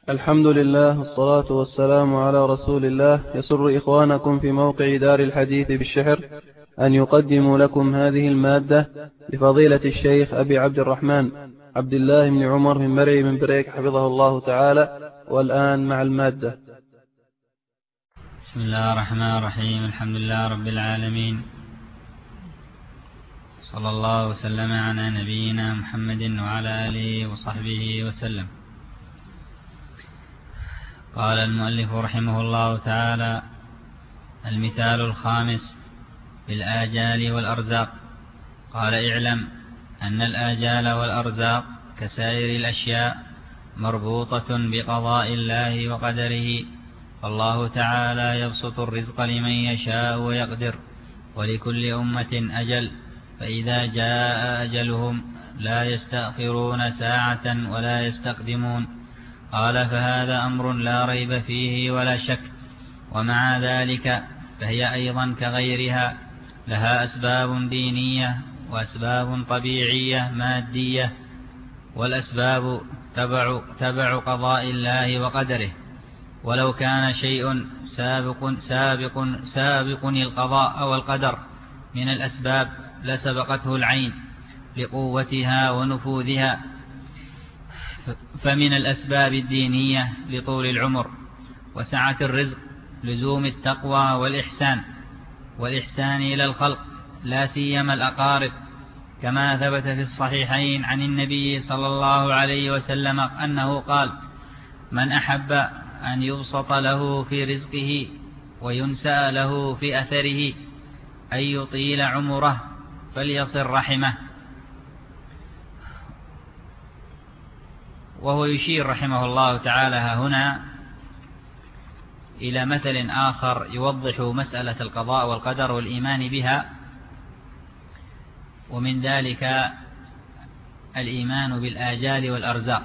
الحمد لله والصلاة والسلام على رسول الله. يسر إخوانكم في موقع دار الحديث بالشحر أن يقدموا لكم هذه المادة لفضيلة الشيخ أبي عبد الرحمن عبد الله بن عمر من مرعي من بريك حفظه الله تعالى. والآن مع المادة. بسم الله الرحمن الرحيم. الحمد لله رب العالمين، صلى الله وسلم على نبينا محمد وعلى آله وصحبه وسلم. قال المؤلف رحمه الله تعالى: المثال الخامس في الآجال والأرزاق. قال: اعلم أن الآجال والأرزاق كسائر الأشياء مربوطة بقضاء الله وقدره، فالله تعالى يبسط الرزق لمن يشاء ويقدر، ولكل أمة أجل، فإذا جاء أجلهم لا يستأخرون ساعة ولا يستقدمون. قال: فهذا أمر لا ريب فيه ولا شك، ومع ذلك فهي أيضا كغيرها لها أسباب دينية وأسباب طبيعية مادية، والأسباب تبع قضاء الله وقدره، ولو كان شيء سابق القضاء أو القدر من الأسباب لسبقته العين لقوتها ونفوذها. فمن الأسباب الدينية لطول العمر وسعة الرزق لزوم التقوى والإحسان إلى الخلق، لا سيما الأقارب، كما ثبت في الصحيحين عن النبي صلى الله عليه وسلم أنه قال: من أحب أن يبسط له في رزقه وينسأ له في أثره أن يطيل عمره فليصل رحمه. وهو يشير رحمه الله تعالى هنا إلى مثل آخر يوضح مسألة القضاء والقدر والإيمان بها، ومن ذلك الإيمان بالآجال والأرزاق.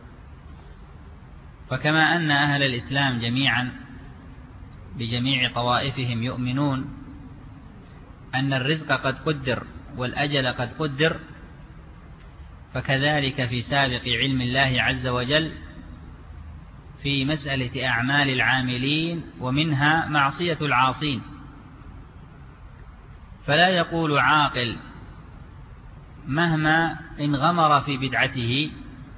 فكما أن أهل الإسلام جميعا بجميع طوائفهم يؤمنون أن الرزق قد قدر والأجل قد قدر، فكذلك في سابق علم الله عز وجل في مسألة أعمال العاملين، ومنها معصية العاصين. فلا يقول عاقل مهما انغمر في بدعته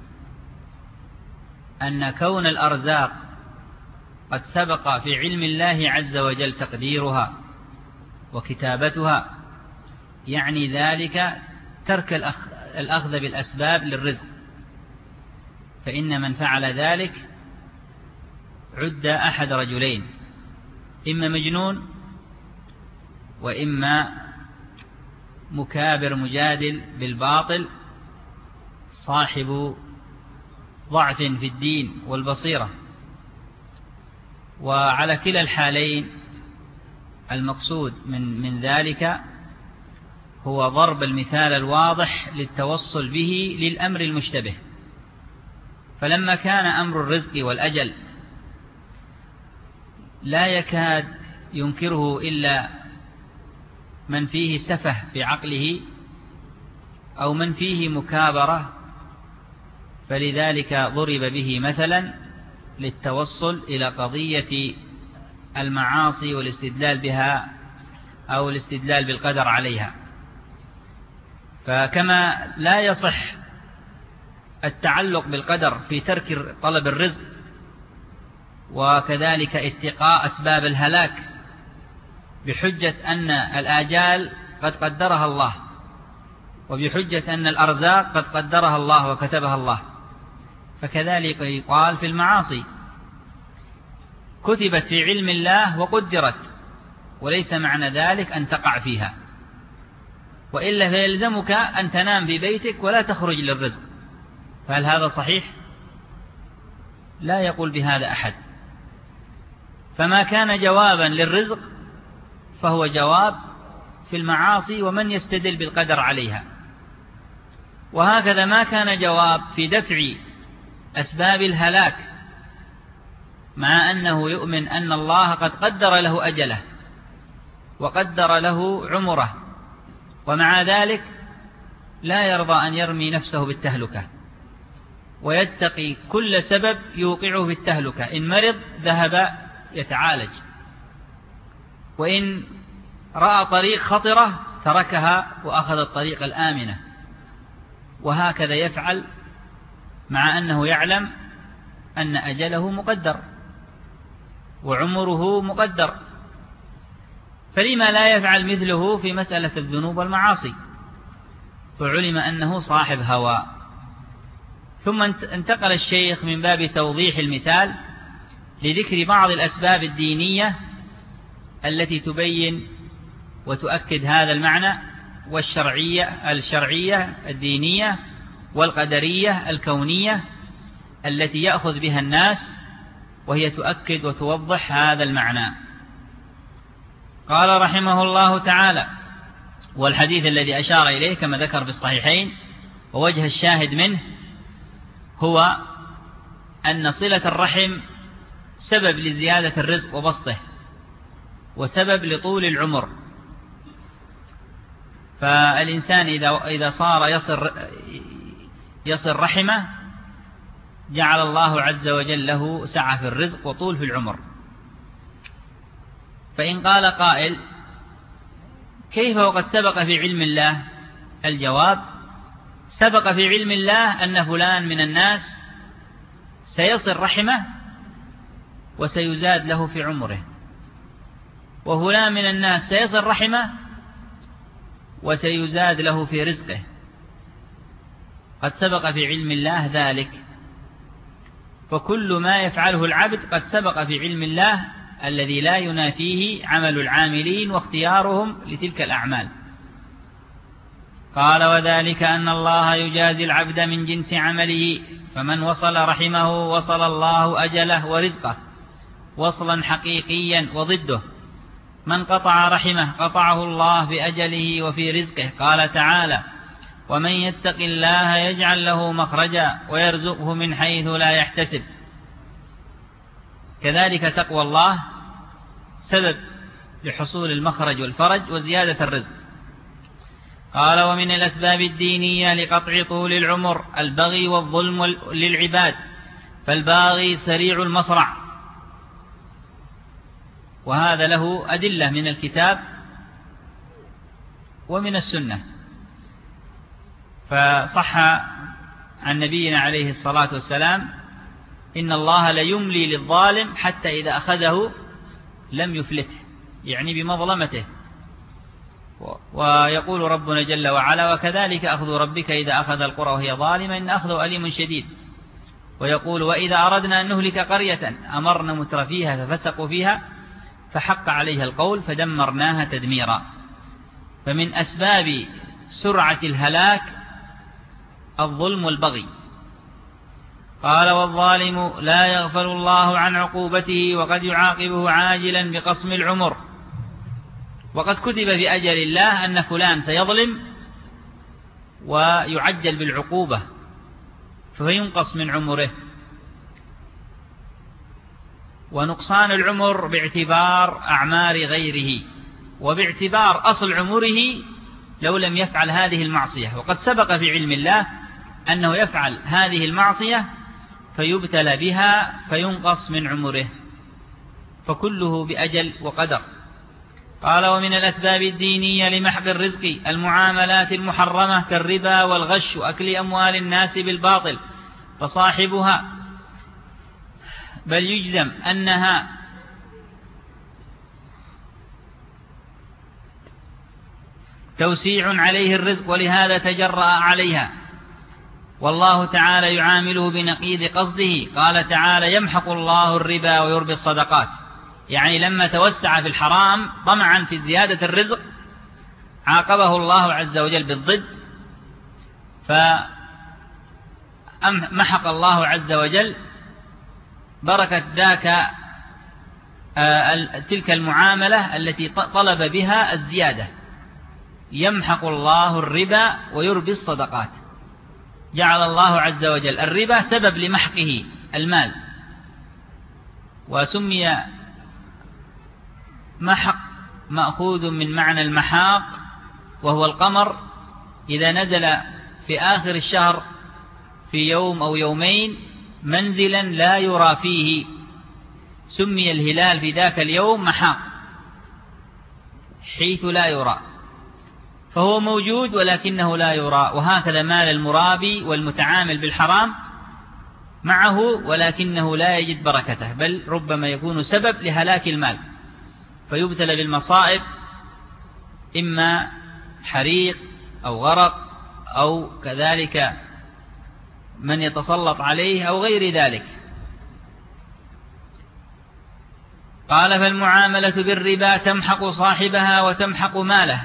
أن كون الأرزاق قد سبق في علم الله عز وجل تقديرها وكتابتها يعني ذلك ترك الأخذ بالأسباب للرزق، فإن من فعل ذلك عد أحد رجلين: إما مجنون، وإما مكابر مجادل بالباطل صاحب ضعف في الدين والبصيرة. وعلى كلا الحالين المقصود من ذلك هو ضرب المثال الواضح للتوصل به للأمر المشتبه. فلما كان أمر الرزق والأجل لا يكاد ينكره إلا من فيه سفه في عقله أو من فيه مكابرة، فلذلك ضرب به مثلا للتوصل إلى قضية المعاصي والاستدلال بها أو الاستدلال بالقدر عليها. فكما لا يصح التعلق بالقدر في ترك طلب الرزق، وكذلك اتقاء أسباب الهلاك بحجة أن الآجال قد قدرها الله، وبحجة أن الأرزاق قد قدرها الله وكتبها الله، فكذلك يقال في المعاصي: كتبت في علم الله وقدرت، وليس معنى ذلك أن تقع فيها، وإلا فيلزمك أن تنام في بيتك ولا تخرج للرزق. فهل هذا صحيح؟ لا يقول بهذا أحد. فما كان جوابا للرزق فهو جواب في المعاصي ومن يستدل بالقدر عليها، وهكذا ما كان جواب في دفع أسباب الهلاك، مع أنه يؤمن أن الله قد قدر له أجله وقدر له عمره، ومع ذلك لا يرضى أن يرمي نفسه بالتهلكة. ويتقي كل سبب يوقعه في التهلكة. إن مرض ذهب يتعالج، وإن رأى طريق خطرة تركها وأخذ الطريق الآمنة، وهكذا يفعل مع أنه يعلم أن أجله مقدر وعمره مقدر. فلما لا يفعل مثله في مسألة الذنوب والمعاصي؟ فعلم أنه صاحب هوى. ثم انتقل الشيخ من باب توضيح المثال لذكر بعض الأسباب الدينية التي تبين وتؤكد هذا المعنى، الشرعية الدينية، والقدرية الكونية التي يأخذ بها الناس، وهي تؤكد وتوضح هذا المعنى. قال رحمه الله تعالى: والحديث الذي أشار إليه كما ذكر في الصحيحين، ووجه الشاهد منه هو أن صلة الرحم سبب لزيادة الرزق وبسطه، وسبب لطول العمر. فالإنسان إذا صار يصل رحمه جعل الله عز وجل له سعة في الرزق وطول في العمر. فإن قال قائل: كيف وقد سبق في علم الله؟ الجواب: سبق في علم الله أن فلان من الناس سيصل رحمه وسيزاد له في عمره، وفلان من الناس سيصل رحمه وسيزاد له في رزقه. قد سبق في علم الله ذلك. فكل ما يفعله العبد قد سبق في علم الله الذي لا ينافيه عمل العاملين واختيارهم لتلك الأعمال. قال: وذلك أن الله يجازي العبد من جنس عمله، فمن وصل رحمه وصل الله أجله ورزقه وصلا حقيقيا، وضده من قطع رحمه قطعه الله بأجله وفي رزقه. قال تعالى: ومن يتق الله يجعل له مخرجا ويرزقه من حيث لا يحتسب. كذلك تقوى الله سبب لحصول المخرج والفرج وزيادة الرزق. قال: ومن الأسباب الدينية لقطع طول العمر البغي والظلم للعباد، فالباغي سريع المصرع. وهذا له أدلة من الكتاب ومن السنة. فصح عن نبينا عليه الصلاة والسلام: إن الله ليملي للظالم حتى إذا أخذه لم يفلته، يعني بمظلمته. ويقول ربنا جل وعلا: وكذلك أخذ ربك إذا أخذ القرى وهي ظالمة إن أخذه أليم شديد. ويقول: وإذا أردنا أن نهلك قرية أمرنا مترفيها ففسقوا فيها فحق عليها القول فدمرناها تدميرا. فمن أسباب سرعة الهلاك الظلم والبغي. قال: والظالم لا يغفل الله عن عقوبته، وقد يعاقبه عاجلا بقسم العمر. وقد كتب في أجل الله أن فلان سيظلم ويعجل بالعقوبة فينقص من عمره. ونقصان العمر باعتبار أعمار غيره، وباعتبار أصل عمره لو لم يفعل هذه المعصية. وقد سبق في علم الله أنه يفعل هذه المعصية فيبتلى بها فينقص من عمره، فكله بأجل وقدر. قال: ومن الأسباب الدينية لمحق الرزق المعاملات المحرمة كالربا والغش وأكل أموال الناس بالباطل، فصاحبها بل يجزم أنها توسيع عليه الرزق، ولهذا تجرأ عليها. والله تعالى يعامله بنقيض قصده. قال تعالى: يمحق الله الربا ويربي الصدقات. يعني لما توسع في الحرام طمعا في زيادة الرزق عاقبه الله عز وجل بالضد، فمحق الله عز وجل بركة ذاك تلك المعاملة التي طلب بها الزيادة. يمحق الله الربا ويربي الصدقات. جعل الله عز وجل الربا سبب لمحقه المال، وسمي محق مأخوذ من معنى المحاق، وهو القمر إذا نزل في آخر الشهر في يوم أو يومين منزلا لا يرى فيه، سمي الهلال في ذاك اليوم محاق، حيث لا يرى، فهو موجود ولكنه لا يرى. وهكذا مال المرابي والمتعامل بالحرام معه ولكنه لا يجد بركته، بل ربما يكون سبب لهلاك المال، فيبتلى بالمصائب، إما حريق أو غرق أو كذلك من يتسلط عليه أو غير ذلك. قال: فالمعاملة بالربا تمحق صاحبها وتمحق ماله.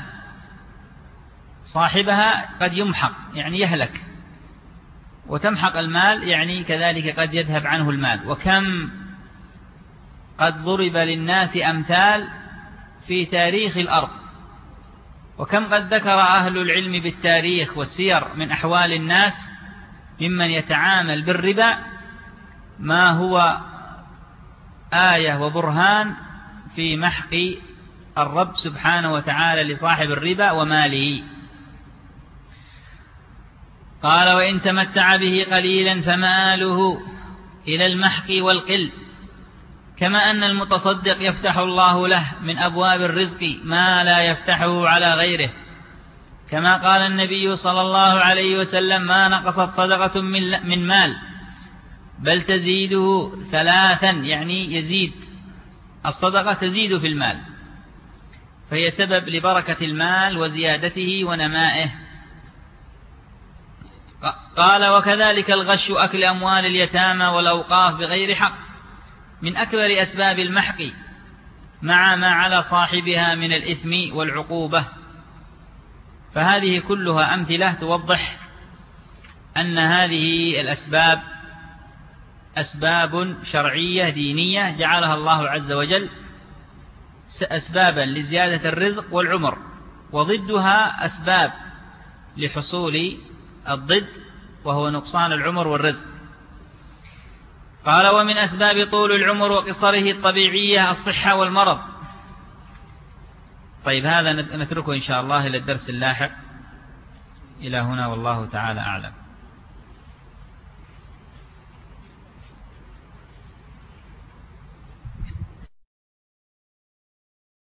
صاحبها قد يمحق يعني يهلك، وتمحق المال يعني كذلك قد يذهب عنه المال. وكم قد ضرب للناس أمثال في تاريخ الأرض، وكم قد ذكر أهل العلم بالتاريخ والسير من أحوال الناس ممن يتعامل بالربا ما هو آية وبرهان في محق الرب سبحانه وتعالى لصاحب الربا وماله. قال: وإن تمتع به قليلا فمآله إلى المحق والقل، كما أن المتصدق يفتح الله له من أبواب الرزق ما لا يفتحه على غيره، كما قال النبي صلى الله عليه وسلم: ما نقصت صدقة من مال بل تزيده ثلاثا، يعني يزيد الصدقة تزيد في المال، فهي سبب لبركة المال وزيادته ونمائه. قال: وكذلك الغش أكل أموال اليتامى والأوقاف بغير حق من أكبر أسباب المحق، مع ما على صاحبها من الإثم والعقوبة. فهذه كلها أمثلة توضح أن هذه الأسباب أسباب شرعية دينية جعلها الله عز وجل أسبابا لزيادة الرزق والعمر، وضدها أسباب لحصول الضد وهو نقصان العمر والرزق. قال: ومن أسباب طول العمر وقصره الطبيعية الصحة والمرض. طيب، هذا نتركه إن شاء الله إلى الدرس اللاحق. إلى هنا والله تعالى أعلم.